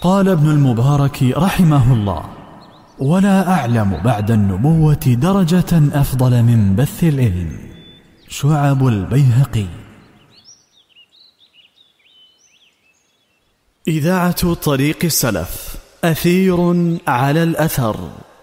قال ابن المبارك رحمه الله: ولا أعلم بعد النبوة درجة أفضل من بث العلم. شعب البيهقي. إذاعة طريق السلف، أثير على الأثر.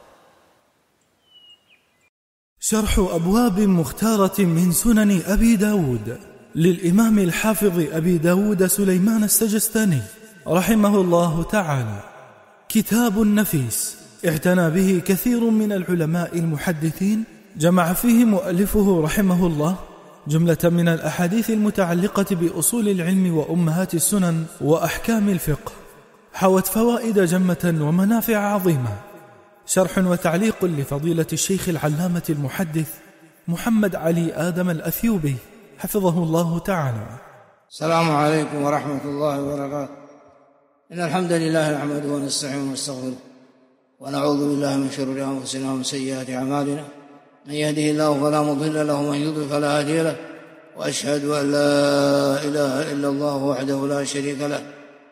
شرح أبواب مختارة من سنن أبي داود للإمام الحافظ أبي داود سليمان السجستاني رحمه الله تعالى. كتاب نفيس اعتنى به كثير من العلماء المحدثين، جمع فيه مؤلفه رحمه الله جملة من الأحاديث المتعلقة بأصول العلم وأمهات السنن وأحكام الفقه، حوت فوائد جمة ومنافع عظيمة. شرح وتعليق لفضيلة الشيخ العلامة المحدث محمد علي آدم الأثيوبي حفظه الله تعالى. السلام عليكم ورحمة الله وبركاته. إن الحمد لله نحمده ونستعينه ونستغفره ونعوذ بالله من شرور أنفسنا ومن سيئات أعمالنا، من يهده الله فلا مضل له ومن يضلل فلا هادي له، وأشهد أن لا إله إلا الله وحده لا شريك له،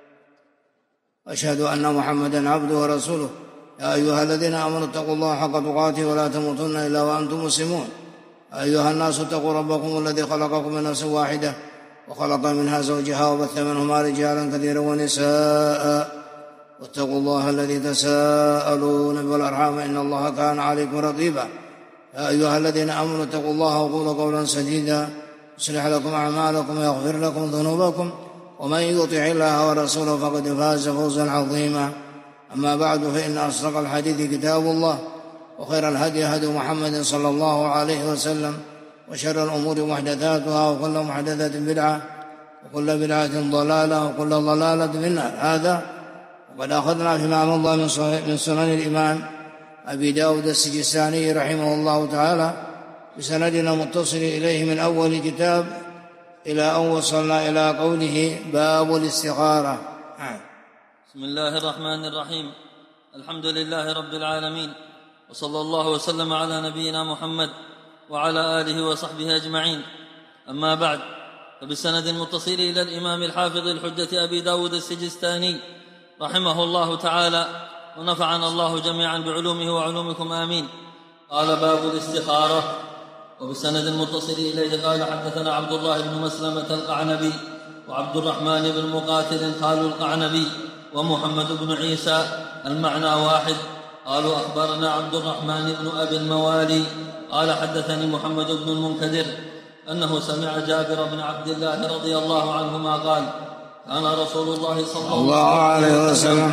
وأشهد أن محمدا عبده ورسوله. يا أيها الذين آمنوا اتقوا الله حق تقاته ولا تموتن إلا وأنتم مسلمون. أيها الناس اتقوا ربكم الذي خلقكم من نفس واحدة وخلق منها زوجها وبث منهما رجالا كثيرا ونساء، واتقوا الله الذي تساءلون بالأرحام إن الله كان عليكم رقيبا. يا أيها الذين آمنوا اتقوا الله وقولوا قولا سديدا يصلح لكم أعمالكم ويغفر لكم ذنوبكم، ومن يطع الله ورسوله فقد فاز فوزا عظيما. أما بعد، فإن أصدق الحديث كتاب الله، وخير الهدي هدي محمد صلى الله عليه وسلم، وشر الأمور محدثاتها، وكل محدثة بدعة، وكل بدعة ضلالة، وكل ضلالة في النار. هذا وقد أخذنا فيما مضى من سنن الإمام أبي داود السجستاني رحمه الله تعالى بسندنا متصل إليه من أول كتاب إلى أن وصلنا إلى قوله: باب الاستخارة. بسم الله الرحمن الرحيم. الحمد لله رب العالمين، وصلى الله وسلم على نبينا محمد وعلى آله وصحبه أجمعين. أما بعد، فبالسند المتصل إلى الإمام الحافظ الحجة أبي داود السجستاني رحمه الله تعالى، ونفعنا الله جميعا بعلومه وعلومكم آمين. قال: باب الاستخارة. وبالسند المتصل إليه قال: حدثنا عبد الله بن مسلمة القعنبي وعبد الرحمن بن مقاتل قال القعنبي ومحمد بن عيسى المعنى واحد. قالوا: أخبرنا عبد الرحمن بن أبي الموالي قال: حدثني محمد بن المنكدر أنه سمع جابر بن عبد الله رضي الله عنهما قال: كان رسول الله صلى الله عليه وسلم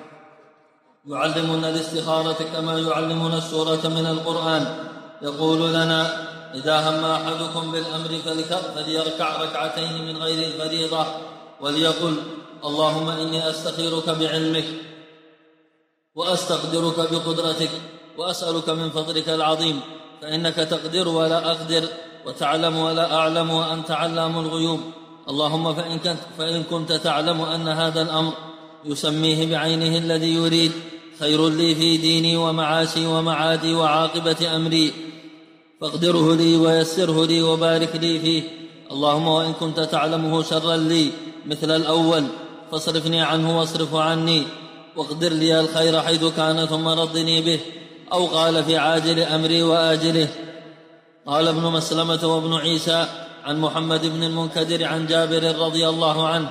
يعلمنا الاستخارة كما يعلمنا السورة من القرآن، يقول لنا: إذا هم أحدكم بالأمر فليركع ركعتين من غير الفريضة، وليقل: اللهم إني أستخيرك بعلمك وأستقدرك بقدرتك وأسألك من فضلك العظيم، فإنك تقدر ولا أقدر وتعلم ولا أعلم وأنت علام الغيوب. اللهم فإن كنت تعلم أن هذا الأمر يسميه بعينه الذي يريد خير لي في ديني ومعاشي ومعادي وعاقبة أمري، فاقدره لي ويسره لي وبارك لي فيه. اللهم وإن كنت تعلمه شرا لي مثل الأول فاصرفني عنه واصرف عني، واقدر لي الخير حيث كان ثم ردني به. أو قال: في عاجل أمري وآجله. قال ابن مسلمة وابن عيسى عن محمد بن المنكدر عن جابر رضي الله عنه.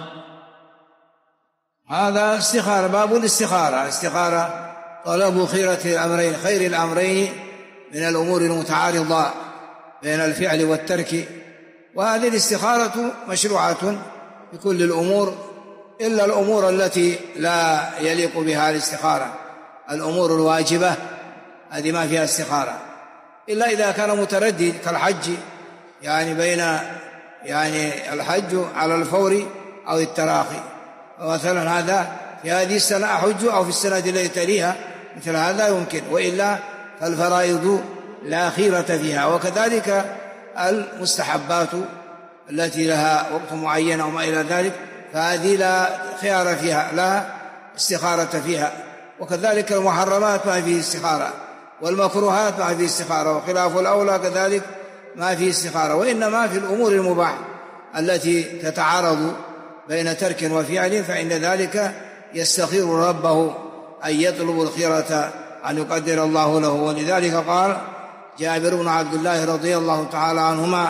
هذا استخارة. باب الاستخارة. استخارة طلب خير الأمرين من الأمور المتعارضة بين الفعل والترك، وهذه الاستخارة مشروعة بكل الأمور إلا الأمور التي لا يليق بها الاستخارة. الأمور الواجبة هذه ما فيها استخارة، إلا إذا كان متردد كالحج، بين الحج على الفور أو التراخي. ومثلا هذا في هذه السنة أحج أو في السنة التي تليها، مثل هذا يمكن، وإلا فالفرائض لا خيرة فيها. وكذلك المستحبات التي لها وقت معين وما إلى ذلك، فهذه لا خيار فيها، لا استخارة فيها. وكذلك المحرمات ما فيه استخارة، والمكروهات ما فيه استخارة، وخلاف الأولى كذلك ما فيه استخارة. وإنما في الأمور المباحة التي تتعارض بين ترك وفعل، فإن ذلك يستخير ربه أن يطلب الخيرة أن يقدر الله له. ولذلك قال جابر بن عبد الله رضي الله تعالى عنهما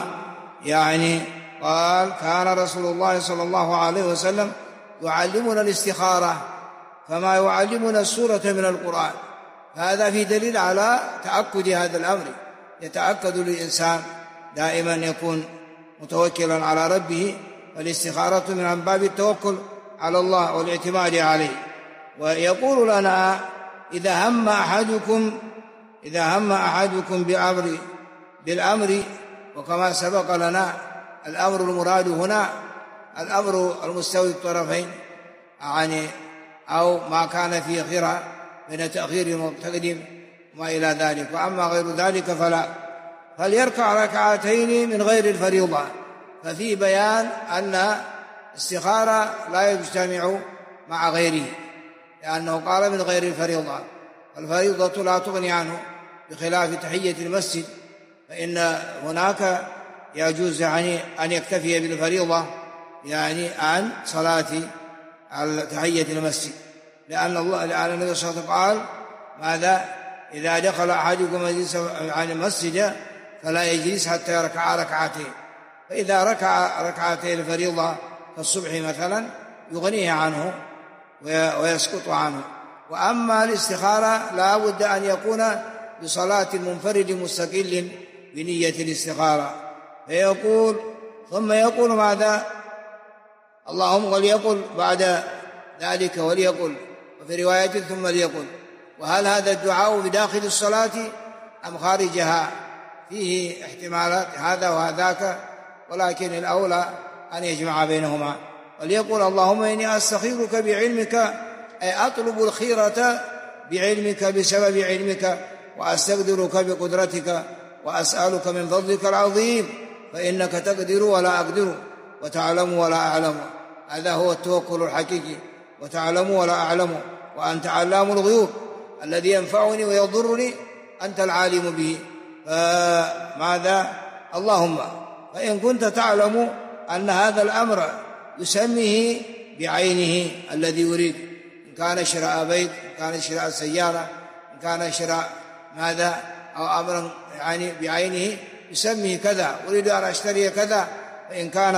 قال كان رسول الله صلى الله عليه وسلم يعلمنا الاستخارة فما يعلمنا السورة من القرآن. هذا في دليل على تأكد هذا الأمر. يتأكد للإنسان دائما يكون متوكلا على ربه، فالاستخارة من باب التوكل على الله والاعتماد عليه. ويقول لنا إذا هم أحدكم بالأمر، وكما سبق لنا الأمر المراد هنا الأمر المستوي الطرفين، أو ما كان فيه خيرة بين تأخير وتقديم وما إلى ذلك. وأما غير ذلك فليركع ركعتين من غير الفريضة. ففي بيان أن الاستخارة لا يجتمع مع غيره، لأنه قال من غير الفريضة، الفريضة لا تغني عنه، بخلاف تحية المسجد فإن هناك يجوز أن يكتفي بالفريضة عن صلاة تحية المسجد، لأن النبي صلى الله عليه وسلم قال ماذا؟ إذا دخل أحدكم المسجد فلا يجلس حتى يركع ركعتين. فإذا ركع ركعتين الفريضة كالصبح مثلا يغنيه عنه ويسقط عنه. وأما الاستخارة لا بد أن يكون بصلاة منفرد مستقل بنية الاستخارة. ثم يقول ماذا؟ اللهم وليقل بعد ذلك وليقل، وفي رواية ثم ليقل. وهل هذا الدعاء بداخل الصلاة أم خارجها؟ فيه احتمالات هذا وهذاك، ولكن الأولى أن يجمع بينهما. وليقول اللهم إني أستخيرك بعلمك، أي أطلب الخيرة بعلمك بسبب علمك، وأستقدرك بقدرتك، وأسألك من فضلك العظيم، فإنك تقدر ولا أقدر، وتعلم ولا أعلم. هذا هو التوكل الحقيقي، وتعلم ولا أعلم، وأنت علام الغيوب، الذي ينفعني ويضرني أنت العالم به. فماذا؟ اللهم فإن كنت تعلم أن هذا الأمر يسميه بعينه الذي يريد، إن كان شراء بيت، إن كان شراء سيارة، إن كان شراء ماذا أو أمرا بعينه يسميه كذا، أريد أن أشتري كذا، فإن كان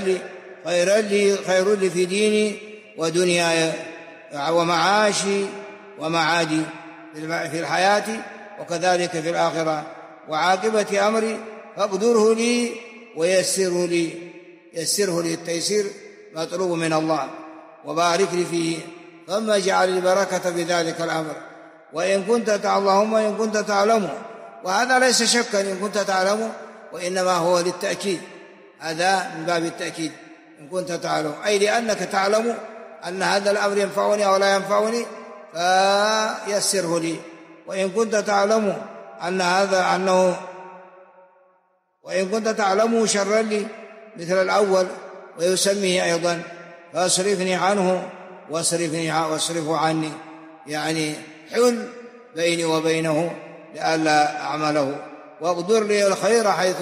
خير لي في ديني ودنياي ومعاشي ومعادي في الحياة، وكذلك في الآخرة، وعاقبة أمري فاقدره لي ويسره لي. يسره لي، التيسير مطلوب من الله، وبارك لي فيه، ثم اجعل البركة في ذلك الأمر. وإن كنت تعلم، وهذا ليس شكا إن كنت تعلم، وإنما هو للتأكيد، هذا من باب التأكيد. إن كنت تعلم أي لأنك تعلم أن هذا الأمر ينفعني أو لا ينفعني فيسره لي. وإن كنت تعلم وإن كنت تعلمه شرا لي مثل الأول ويسميه أيضا، فاصرفني عنه واصرفه عني، حل بيني وبينه لئلا أعمله. واقدر لي الخير حيث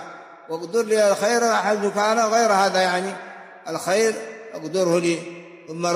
كان، غير هذا الخير اقدره لي، ثم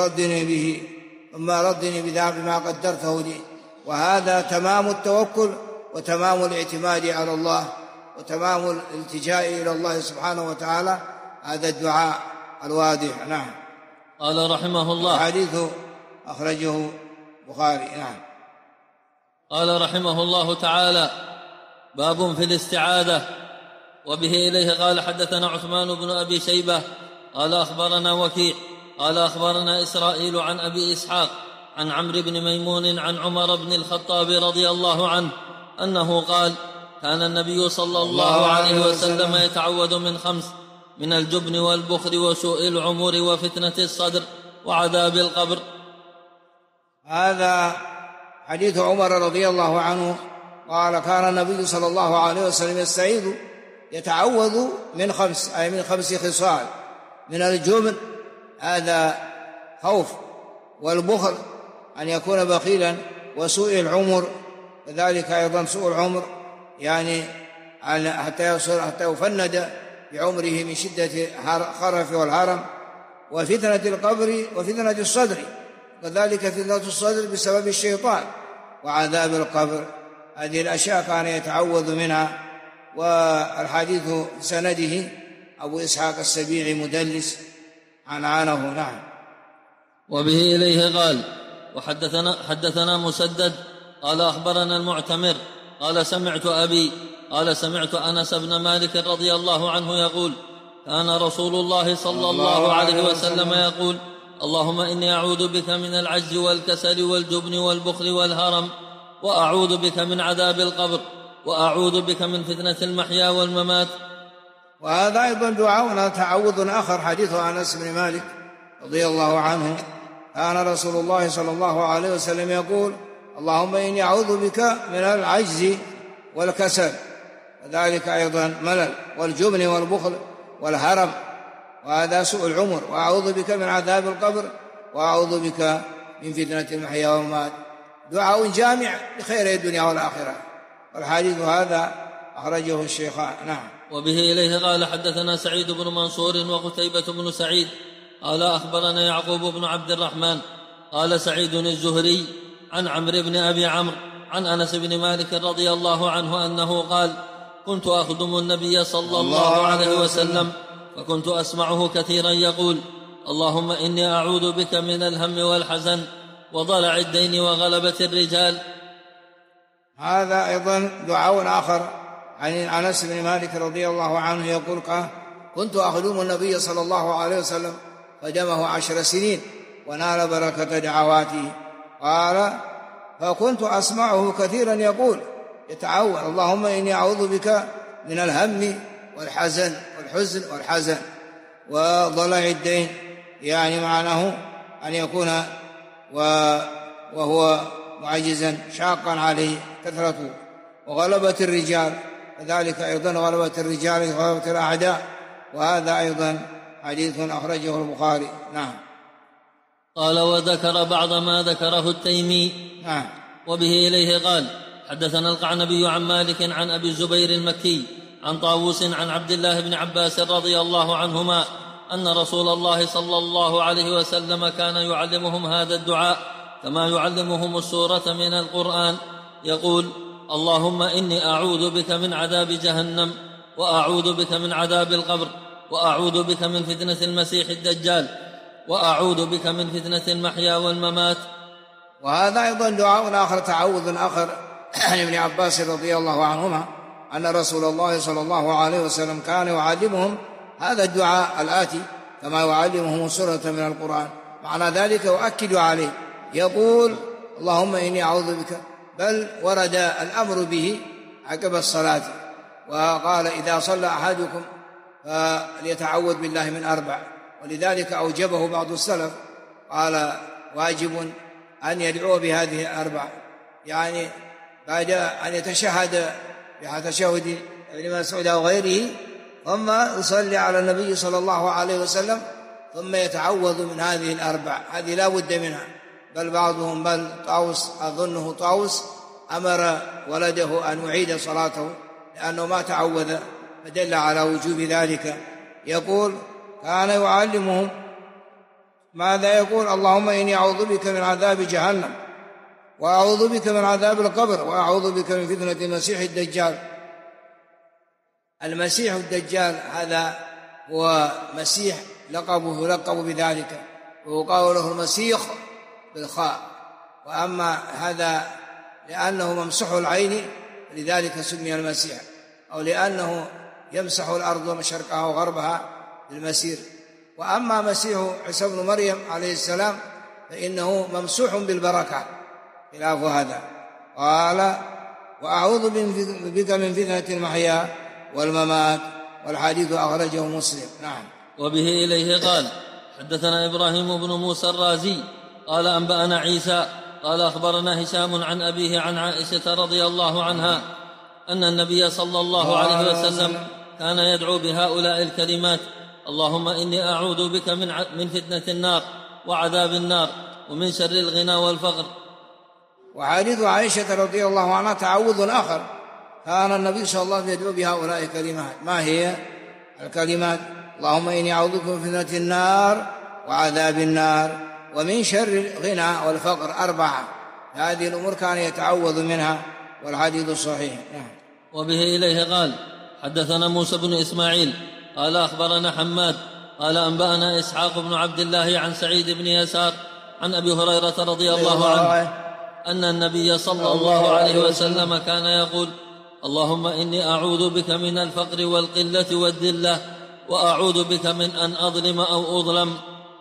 ردني بما قدرته لي. وهذا تمام التوكل وتمام الاعتماد على الله وتمام الالتجاء إلى الله سبحانه وتعالى. هذا الدعاء الواضح. نعم. قال رحمه الله، حديث أخرجه البخاري. نعم. قال رحمه الله تعالى: باب في الاستعاذة. وبه إليه قال حدثنا عثمان بن أبي شيبة قال أخبرنا وكيع قال أخبرنا إسرائيل عن أبي إسحاق عن عمرو بن ميمون عن عمر بن الخطاب رضي الله عنه أنه قال: كان النبي صلى الله عليه وسلم يتعوذ من 5: من الجبن والبخل وسوء العمر وفتنة الصدر وعذاب القبر. هذا حديث عمر رضي الله عنه قال: كان النبي صلى الله عليه وسلم يتعوذ من 5، أي من 5 خصال: من الجبن، هذا خوف، والبخل أن يكون بخيلا، وسوء العمر كذلك أيضا سوء العمر، حتى يفند بعمره من شدة الخرف والهرم، وفتنة القبر وفتنة الصدر، وكذلك فتنة الصدر بسبب الشيطان وعذاب القبر. هذه الأشياء كان يتعوذ منها. والحديث سنده أبو إسحاق السبيعي مدلس عنه. نعم. وبه إليه قال حدثنا مسدد قال أخبرنا المعتمر قال سمعت أبي قال سمعت أنس بن مالك رضي الله عنه يقول كان رسول الله صلى الله عليه وسلم يقول اللهم إني أعوذ بك من العجز والكسل والجبن والبخل والهرم وأعوذ بك من عذاب القبر وأعوذ بك من فتنة المحيا والممات. وهذا أيضا دعاء تعوذ آخر، حديث أنس بن مالك رضي الله عنه كان رسول الله صلى الله عليه وسلم يقول اللهم إني أعوذ بك من العجز والكسل، وذلك أيضا ملل، والجبن والبخل والهرم، وهذا سوء العمر، وأعوذ بك من عذاب القبر وأعوذ بك من فتنة المحيا والممات. دعاء جامع لخير الدنيا والآخرة، والحديث هذا أخرجه الشيخان. نعم. وبه إليه قال حدثنا سعيد بن منصور وقتيبة بن سعيد قال أخبرنا يعقوب بن عبد الرحمن قال سعيد الزهري عن عمرو بن أبي عمرو عن أنس بن مالك رضي الله عنه أنه قال كنت أخدم النبي صلى الله عليه وسلم فكنت أسمعه كثيرا يقول اللهم إني أعوذ بك من الهم والحزن وضلع الدين وغلبة الرجال. هذا أيضا دعاء آخر عن أنس بن مالك رضي الله عنه يقول كنت أخدم النبي صلى الله عليه وسلم خدمه 10 سنين ونال بركة دعواته. قال فكنت أسمعه كثيرا يقول يتعوذ اللهم إني أعوذ بك من الهم والحزن والحزن وضلع الدين، يعني معناه أن يكون وهو معجزا شاقا عليه كثرته، وغلبة الرجال كذلك أيضا غلبة الرجال غلبة الأعداء، وهذا أيضا حديث أخرجه البخاري. نعم. قال وذكر بعض ما ذكره التيمي. نعم. وبه إليه قال حدثنا القعنبي عن مالك عن أبي الزبير المكي عن طاووس عن عبد الله بن عباس رضي الله عنهما أن رسول الله صلى الله عليه وسلم كان يعلمهم هذا الدعاء كما يعلمهم السورة من القرآن، يقول اللهم إني أعوذ بك من عذاب جهنم وأعوذ بك من عذاب القبر وأعوذ بك من فتنة المسيح الدجال وأعوذ بك من فتنة المحيا والممات. وهذا أيضا دعاء آخر تعوذ آخر عن ابن عباس رضي الله عنهما أن رسول الله صلى الله عليه وسلم كان يعلمهم هذا الدعاء الآتي كما يعلمهم سورة من القرآن، معنى ذلك يؤكد عليه يقول اللهم إني أعوذ بك، بل ورد الأمر به عقب الصلاة، وقال إذا صلى أحدكم فليتعوذ بالله من 4، ولذلك أوجبه بعض السلف قال واجب أن يدعو بهذه 4، يعني بعد أن يتشهد بتشهد ابن مسعود أو غيره ثم يصلي على النبي صلى الله عليه وسلم ثم يتعوذ من هذه 4، هذه لا بد منها. بل بعضهم طاووس أظنه طاووس أمر ولده أن يعيد صلاته لأنه ما تعوذ، فدل على وجوب ذلك. يقول كان يعلمهم ماذا يقول اللهم إني أعوذ بك من عذاب جهنم وأعوذ بك من عذاب القبر وأعوذ بك من فتنة المسيح الدجال. المسيح الدجال هذا هو مسيح يلقب بذلك، ويقال له المسيح بالخاء، وأما هذا لأنه ممسح العين لذلك سمي المسيح، أو لأنه يمسح الأرض ومشرقها وغربها بالمسير. وأما مسيح عيسى بن مريم عليه السلام فإنه ممسوح بالبركة خلاف هذا. قال وأعوذ بك من فتنة المحيا والممات، والحديث أخرجه مسلم. نعم. وبه إليه قال حدثنا إبراهيم بن موسى الرازي قال أنبأنا عيسى قال أخبرنا هشام عن أبيه عن عائشة رضي الله عنها أن النبي صلى الله عليه وسلم كان يدعو بهؤلاء الكلمات اللهم إني أعوذ بك من فتنة النار وعذاب النار ومن شر الغنى والفقر. وحديث عائشة رضي الله عنها تعوذ آخر كان النبي صلى الله عليه وسلم يدعو بهؤلاء الكلمات. ما هي الكلمات؟ اللهم إني أعوذ بك من فتنة النار وعذاب النار ومن شر الغنى والفقر 4. هذه الأمور كان يتعوذ منها، والحديث الصحيح. وبه إليه قال حدثنا موسى بن إسماعيل قال أخبرنا حماد قال أنبأنا إسحاق بن عبد الله عن سعيد بن يسار عن أبي هريرة رضي الله عنه أن النبي صلى الله عليه وسلم كان يقول اللهم إني أعوذ بك من الفقر والقلة والذلة وأعوذ بك من أن أظلم أو أظلم.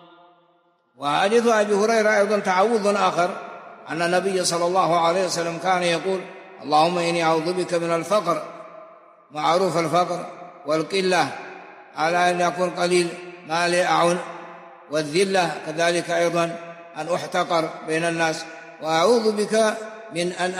وحديث أبي هريرة أيضا تعوذ آخر أن النبي صلى الله عليه وسلم كان يقول اللهم إني أعوذ بك من الفقر، معروف الفقر، والقلة على أن يكون قليل ما لي أعون، والذلة كذلك أيضا أن أحتقر بين الناس، وأعوذ بك من أن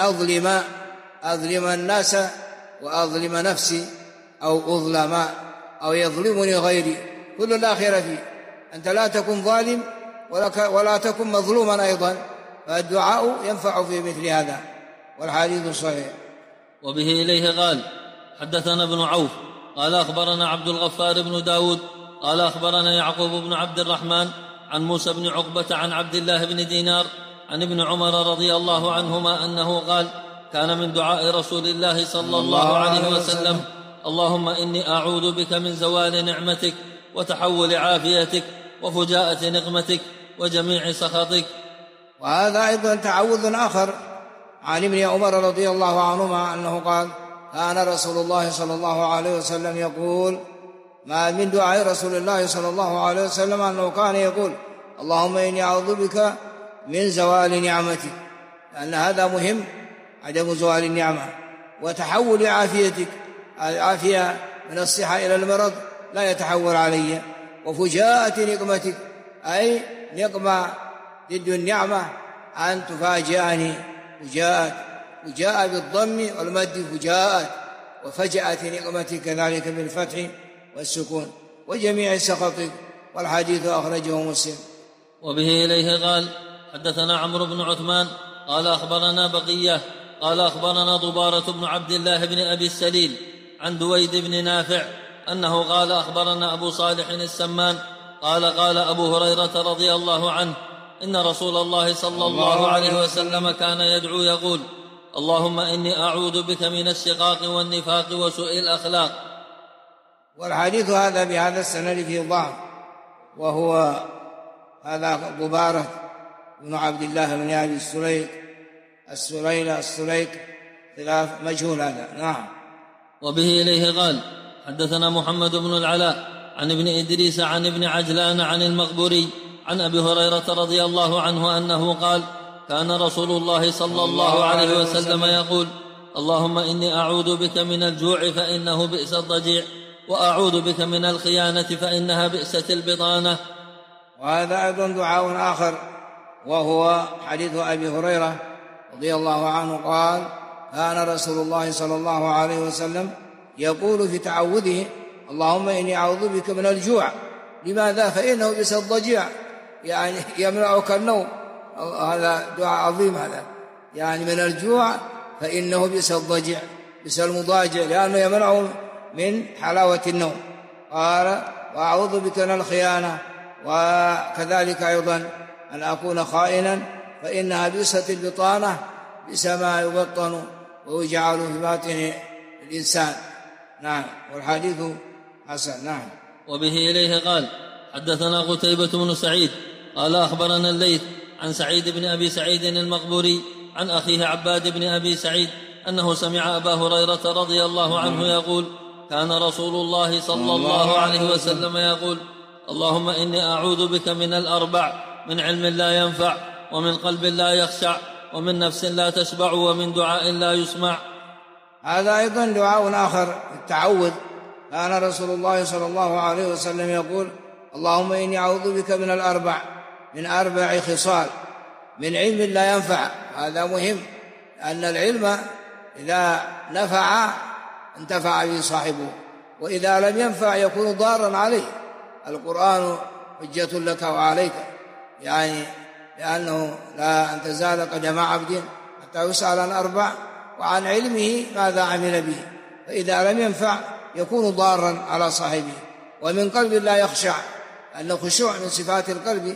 أظلم الناس وأظلم نفسي أو أظلم أو يظلمني غيري، كل لا خير فيه. أنت لا تكن ظالم ولا تكن مظلوما أيضا، فالدعاء ينفع في مثل هذا، والحديث صحيح. وبه إليه قال حدثنا ابن عوف قال أخبرنا عبد الغفار بن داود قال أخبرنا يعقوب بن عبد الرحمن عن موسى بن عقبة عن عبد الله بن دينار عن ابن عمر رضي الله عنهما أنه قال كان من دعاء رسول الله صلى الله عليه وسلم اللهم إني أعوذ بك من زوال نعمتك وتحول عافيتك وفجاءة نقمتك وجميع سخطك. وهذا أيضا تعوذ آخر عن ابن عمر رضي الله عنهما أنه قال كان رسول الله صلى الله عليه وسلم يقول، ما من دعاء رسول الله صلى الله عليه وسلم أنه كان يقول اللهم إني أعوذ بك من زوال نعمتك، لأن هذا مهم، عدم زوال النعمة، وتحول عافيتك، العافية من الصحة إلى المرض لا يتحول علي، وفجاءة نقمتك أي نقمة ضد النعمة أن تفاجأني، فجاء بالضم والمد فجاءت، وفجأة نقمتك كذلك بالفتح والسكون، وجميع سخطك، والحديث أخرجه مسلم. وبه إليه قال حدثنا عمرو بن عثمان قال أخبرنا بقية قال أخبرنا ضبارة بن عبد الله بن أبي السليل عن دويد بن نافع أنه قال أخبرنا أبو صالح السمان قال قال أبو هريرة رضي الله عنه إن رسول الله صلى الله عليه وسلم كان يدعو يقول اللهم إني أعوذ بك من الشقاق والنفاق وسوء الأخلاق. والحديث هذا بهذا السند فيه ضعف، وهو هذا ضبارة بن عبد الله بن أبي السليك خلاف مجهول هذا. نعم. وبه إليه قال حدثنا محمد بن العلاء عن ابن إدريس عن ابن عجلان عن المقبوري عن أبي هريرة رضي الله عنه أنه قال كان رسول الله صلى الله عليه وسلم يقول اللهم إني أعوذ بك من الجوع فإنه بئس الضجيع، وأعوذ بك من الخيانة فإنها بئست البطانة. وهذا أيضا دعاء آخر، وهو حديث أبي هريرة رضي الله عنه قال كان رسول الله صلى الله عليه وسلم يقول في تعوذه اللهم إني أعوذ بك من الجوع. لماذا؟ فإنه بئس الضجيع، يعني يمنعك النوم. هذا دعاء عظيم هذا، يعني من الجوع فإنه بئس الضجيع، بئس المضاجع، لأنه يمنعه من حلاوة النوم. قال وأعوذ بك من الخيانة، وكذلك أيضا أن أكون خائنا فإنها بئست البطانة، بئس ما يبطن ويجعل في باطن الإنسان. نعم. والحديث حسن. نعم. وبه إليه قال حدثنا قتيبة بن سعيد قال أخبرنا الليث عن سعيد بن أبي سعيد المقبوري عن أخيه عباد بن أبي سعيد أنه سمع أبا هريرة رضي الله عنه يقول كان رسول الله صلى الله عليه وسلم يقول اللهم إني أعوذ بك من الأربع: من علم لا ينفع، ومن قلب لا يخشع، ومن نفس لا تشبع، ومن دعاء لا يسمع. هذا أيضا دعاء آخر التعوذ. كان رسول الله صلى الله عليه وسلم يقول اللهم إني أعوذ بك من الأربع، من 4 خصال: من علم لا ينفع، هذا مهم، لأن العلم إذا نفع انتفع به صاحبه، وإذا لم ينفع يكون ضارا عليه. القرآن حجة لك وعليك، يعني لأنه لا أن تزال قدم عبد حتى يسأل عن 4 وعن علمه ماذا عمل به، فإذا لم ينفع يكون ضارا على صاحبه. ومن قلب لا يخشع، أن الخشوع من صفات القلب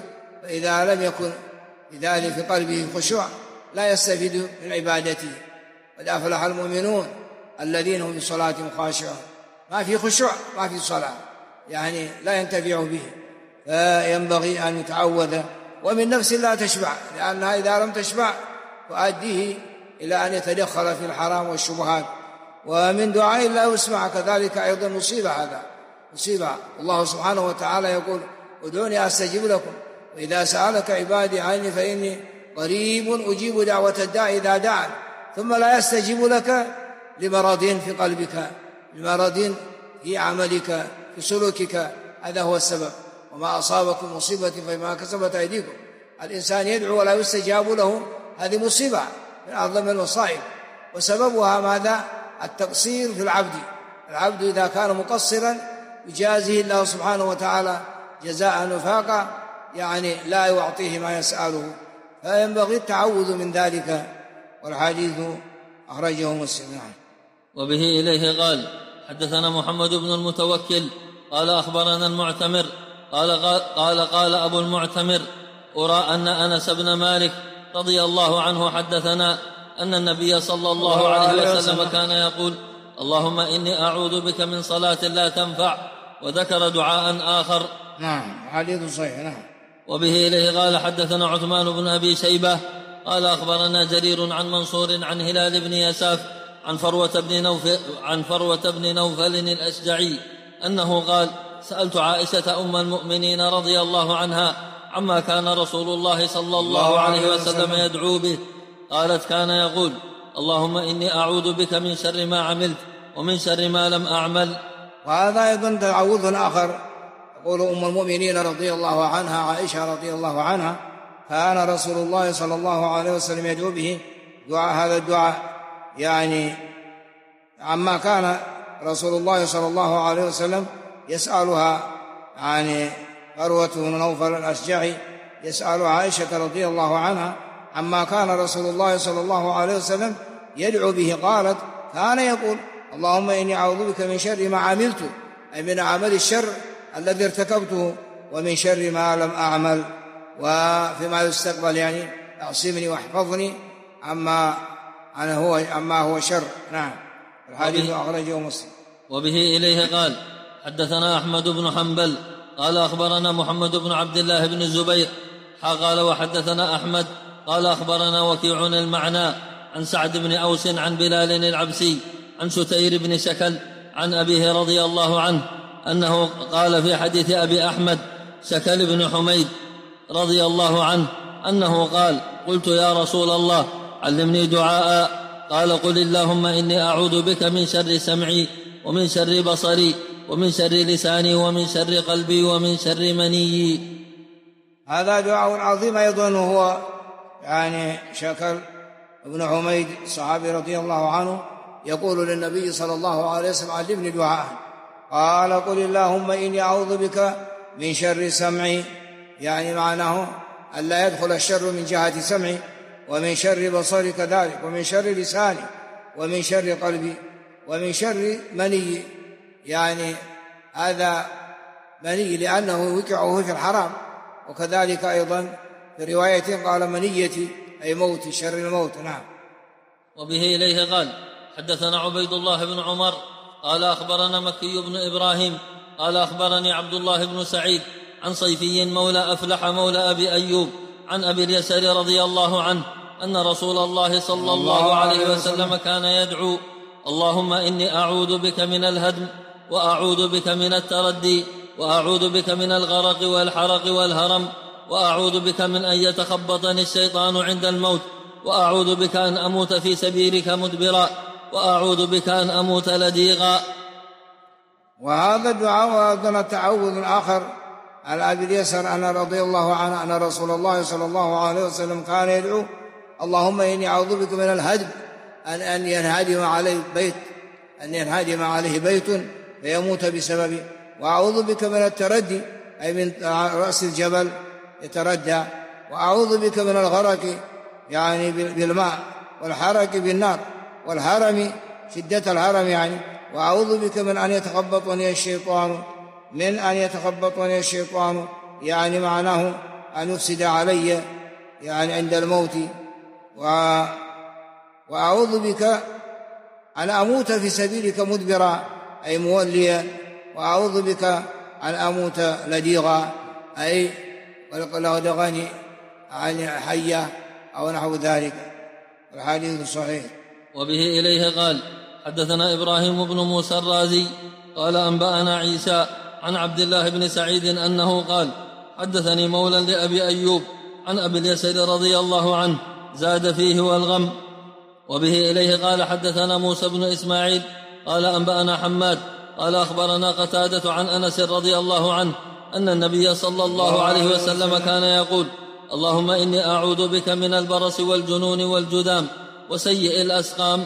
فإذا لم يكن بذلك في قلبه خشوع لا يستفيد من عبادته. قد أفلح المؤمنون الذين هم في صلاتهم خاشعون. ما في خشوع ما في صلاة، يعني لا ينتفع به. فينبغي أن يتعوذ. ومن نفس لا تشبع، لأنها إذا لم تشبع تؤديه إلى أن يتدخل في الحرام والشبهات. ومن دعاء لا يسمع كذلك أيضا مصيبة. هذا مصيبة. الله سبحانه وتعالى يقول ادعوني أستجب لكم وإذا سألك عبادي عني فإني قريب أجيب دعوة الداعي إذا دعان. ثم لا يستجيب لك لمرض في قلبك، لمرض في عملك، في سلوكك. هذا هو السبب. وما أصابكم مصيبة فبما كسبت أيديكم. الإنسان يدعو ولا يستجاب له، هذه مصيبة من أعظم المصائب. وسببها ماذا؟ التقصير في العبد. العبد إذا كان مقصرا يجازيه الله سبحانه وتعالى جزاء وفاقا، يعني لا يعطيه ما يسأله. فينبغي التعوذ من ذلك. والحديث أخرجه مسلم. وبه إليه قال حدثنا محمد بن المتوكل قال أخبرنا المعتمر قال أبو المعتمر أرى أن أنس بن مالك رضي الله عنه حدثنا أن النبي صلى الله عليه وسلم كان يقول اللهم إني أعوذ بك من صلاة لا تنفع، وذكر دعاء آخر. نعم حديث صحيح. نعم. وبه إليه قال حدثنا عثمان بن أبي شيبة قال أخبرنا جرير عن منصور عن هلال بن يساف عن فروة بن نوفل الأشجعي أنه قال سألت عائشة أم المؤمنين رضي الله عنها عما كان رسول الله صلى الله عليه وسلم يدعو به. قالت كان يقول اللهم إني أعوذ بك من شر ما عملت ومن شر ما لم أعمل. وهذا أيضا تعوذ آخر. تقول أم المؤمنين رضي الله عنها عائشة رضي الله عنها كان رسول الله صلى الله عليه وسلم يدعو به هذا الدعاء، يعني عما كان رسول الله صلى الله عليه وسلم يسألها، يعني فروة بن نوفل الأشجعي يسأل عائشة رضي الله عنها عما كان رسول الله صلى الله عليه وسلم يدعو به. قالت كان يقول اللهم إني أعوذ بك من شر ما عملت، أي من عمل الشر الذي ارتكبته، ومن شر ما لم أعمل، وفيما يستقبل يعني اعصمني واحفظني عما هو شر. نعم. الحديث أخرجه مسلم. وبه إليه قال حدثنا أحمد بن حنبل قال أخبرنا محمد بن عبد الله بن الزبير قال وحدثنا أحمد قال أخبرنا وكيع المعنى عن سعد بن أوس عن بلال العبسي عن ستير بن شكل عن أبيه رضي الله عنه أنه قال في حديث أبي أحمد شكل بن حميد رضي الله عنه أنه قال قلت يا رسول الله علمني دعاء. قال قل اللهم إني أعوذ بك من شر سمعي ومن شر بصري ومن شر لساني ومن شر قلبي ومن شر مني. هذا دعاء عظيم أيضا، هو يعني شكل ابن حميد الصحابي رضي الله عنه يقول للنبي صلى الله عليه وسلم علمني دعاء. قال قل اللهم إني أعوذ بك من شر سمعي، يعني معناه أن لا يدخل الشر من جهة سمعي، ومن شر بصري كذلك، ومن شر لساني، ومن شر قلبي، ومن شر مني، يعني هذا مني لأنه وقعه في الحرام. وكذلك أيضا في رواية قال منيتي أي موت، شر الموت. نعم. وبه إليه قال حدثنا عبيد الله بن عمر قال أخبرنا مكي بن إبراهيم قال أخبرني عبد الله بن سعيد عن صيفي مولى أفلح مولى أبي أيوب عن أبي اليسر رضي الله عنه أن رسول الله صلى الله عليه وسلم كان يدعو اللهم إني أعوذ بك من الهدم، وأعوذ بك من التردي، وأعوذ بك من الغرق والحرق والهرم، وأعوذ بك من أن يتخبطني الشيطان عند الموت، وأعوذ بك أن أموت في سبيلك مدبرا، وأعوذ بك أن أموت لديغا. وهذا الدعاء وأيضا التعوذ الآخر عن أبي اليسر أن رضي الله عنه أن رسول الله صلى الله عليه وسلم كان يدعو اللهم إني أعوذ بك من الهدم، أن ينهدم عليه بيت فيموت بسببه، وأعوذ بك من التردي أي من رأس الجبل يتردى، وأعوذ بك من الغرق يعني بالماء، والحرق بالنار، والهرم شدة الهرم يعني، وأعوذ بك من أن يتخبطني الشيطان، يعني معناه أن يفسد علي يعني عند الموت، وأعوذ بك أن أموت في سبيلك مدبرا أي موليا، وأعوذ بك أن أموت لديغا أي لدغني عن حية أو نحو ذلك. الحديث صحيح. وبه إليه قال: حدثنا إبراهيم بن موسى الرازي قال: أنبأنا عيسى عن عبد الله بن سعيد أنه قال: حدثني مولى لأبي أيوب عن أبي اليسر رضي الله عنه زاد فيه والغم. وبه إليه قال: حدثنا موسى بن إسماعيل قال: أنبأنا حماد قال: أخبرنا قتادة عن أنس رضي الله عنه أن النبي صلى الله عليه وسلم كان يقول: اللهم إني أعوذ بك من البرص والجنون والجذام وسيء الأسقام.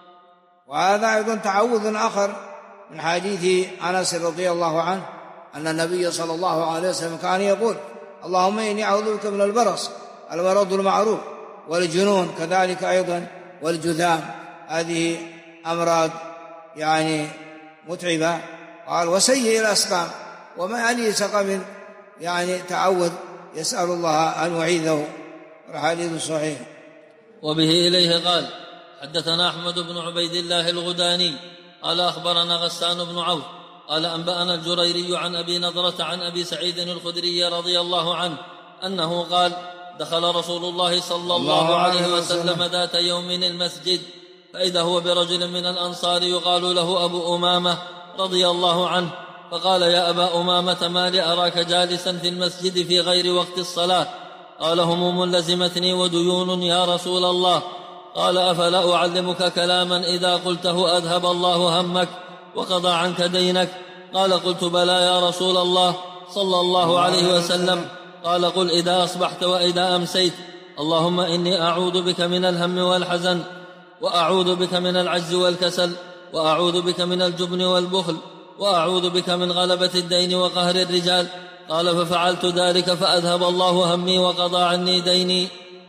وهذا أيضا تعوذ آخر من حديث أنس رضي الله عنه أن النبي صلى الله عليه وسلم كان يقول: اللهم إني أعوذ بك من البرص المرض المعروف، والجنون كذلك أيضا، والجذام، هذه أمراض يعني متعبة. قال: وسيء الأسقام، وما عليه سقم يعني تعوذ يسأل الله أن يعيذه. الحديث صحيح. وبه إليه قال: حدثنا أحمد بن عبيد الله الغداني قال: أخبرنا غسان بن عوف قال: أنبأنا الجريري عن أبي نضرة عن أبي سعيد الخدري رضي الله عنه أنه قال: دخل رسول الله صلى الله عليه وسلم ذات يوم المسجد، فإذا هو برجل من الأنصار يقال له أبو أمامة رضي الله عنه، فقال: يا أبا أمامة، ما لي أراك جالسا في المسجد في غير وقت الصلاة؟ قال: هموم لزمتني وديون يا رسول الله. قال: أفلا أعلمك كلاما إذا قلته أذهب الله همك وقضى عنك دينك؟ قال: قلت: بلى يا رسول الله صلى الله عليه وسلم. قال: قل إذا أصبحت وإذا أمسيت: اللهم إني أعوذ بك من الهم والحزن، وأعوذ بك من العجز والكسل، وأعوذ بك من الجبن والبخل، وأعوذ بك من غلبة الدين وقهر الرجال. قال: ففعلت ذلك فأذهب الله همي وقضى عني ديني.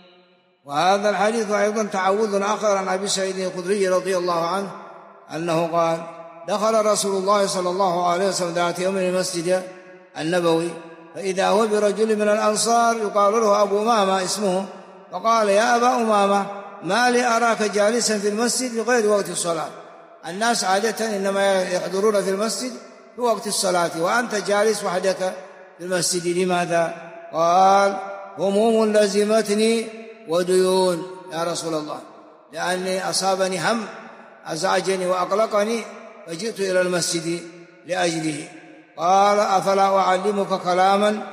وهذا الحديث أيضا تعوذ آخر عن أبي سعيد الخدري رضي الله عنه أنه قال: دخل رسول الله صلى الله عليه وسلم ذات يوم المسجد النبوي، فإذا هو برجل من الأنصار يقال له أبو أمامة اسمه، فقال: يا أبا أمامة، ما لي أراك جالسا في المسجد في غير وقت الصلاة؟ الناس عادة إنما يحضرون في المسجد في وقت الصلاة، وأنت جالس وحدك في المسجد، لماذا؟ قال: هموم لزمتني وديون يا رسول الله، لأني أصابني هم أزعجني وأقلقني فجئت إلى المسجد لأجله. قال: أفلا أعلمك كلاما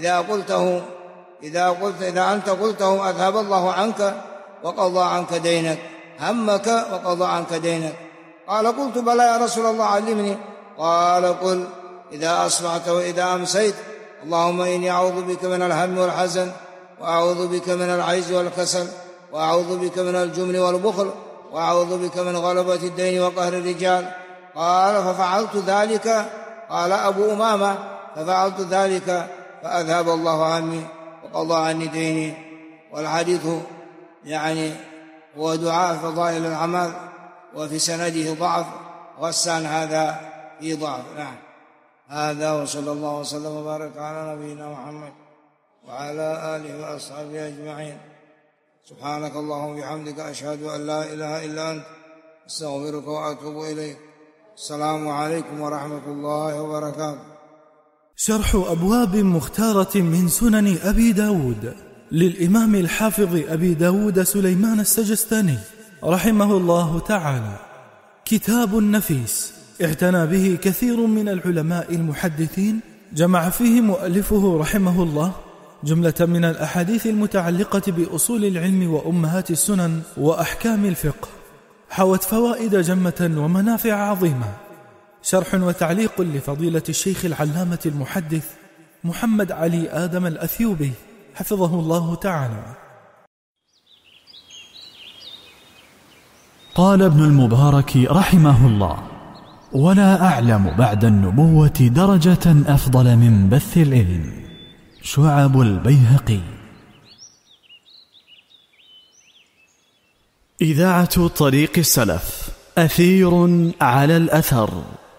إذا أنت قلته أذهب الله عنك وقضى عنك دينك، همك وقضى عنك دينك؟ قال: قلت: بلى يا رسول الله، علمني. قال: قل إذا أصبحت وإذا أمسيت: اللهم إني أعوذ بك من الهم والحزن، وأعوذ بك من العجز والكسل، وأعوذ بك من الجبن والبخل، وأعوذ بك من غلبة الدين وقهر الرجال. قال: ففعلت ذلك. قال أبو أمامة: ففعلت ذلك فأذهب الله عني وقضى عني ديني. والحديث يعني هو دعاء فضائل الأعمال، وفي سنده ضعف، غسان هذا في ضعف. نعم. هذا، وصلى الله وسلم وبارك على نبينا محمد وعلى آله وأصحابه أجمعين. سبحانك اللهم وبحمدك، أشهد أن لا إله إلا أنت، أستغفرك وأتوب إليك. السلام عليكم ورحمة الله وبركاته. شرح أبواب مختارة من سنن أبي داود للإمام الحافظ أبي داود سليمان السجستاني رحمه الله تعالى، كتاب نفيس اعتنى به كثير من العلماء المحدثين، جمع فيه مؤلفه رحمه الله جملة من الأحاديث المتعلقة بأصول العلم وأمهات السنن وأحكام الفقه، حوت فوائد جمة ومنافع عظيمة. شرح وتعليق لفضيلة الشيخ العلامة المحدث محمد علي آدم الأثيوبي حفظه الله تعالى. قال ابن المبارك رحمه الله: ولا أعلم بعد النبوة درجة أفضل من بث العلم. شعب البيهقي. إذاعة طريق السلف، أثير على الأثر.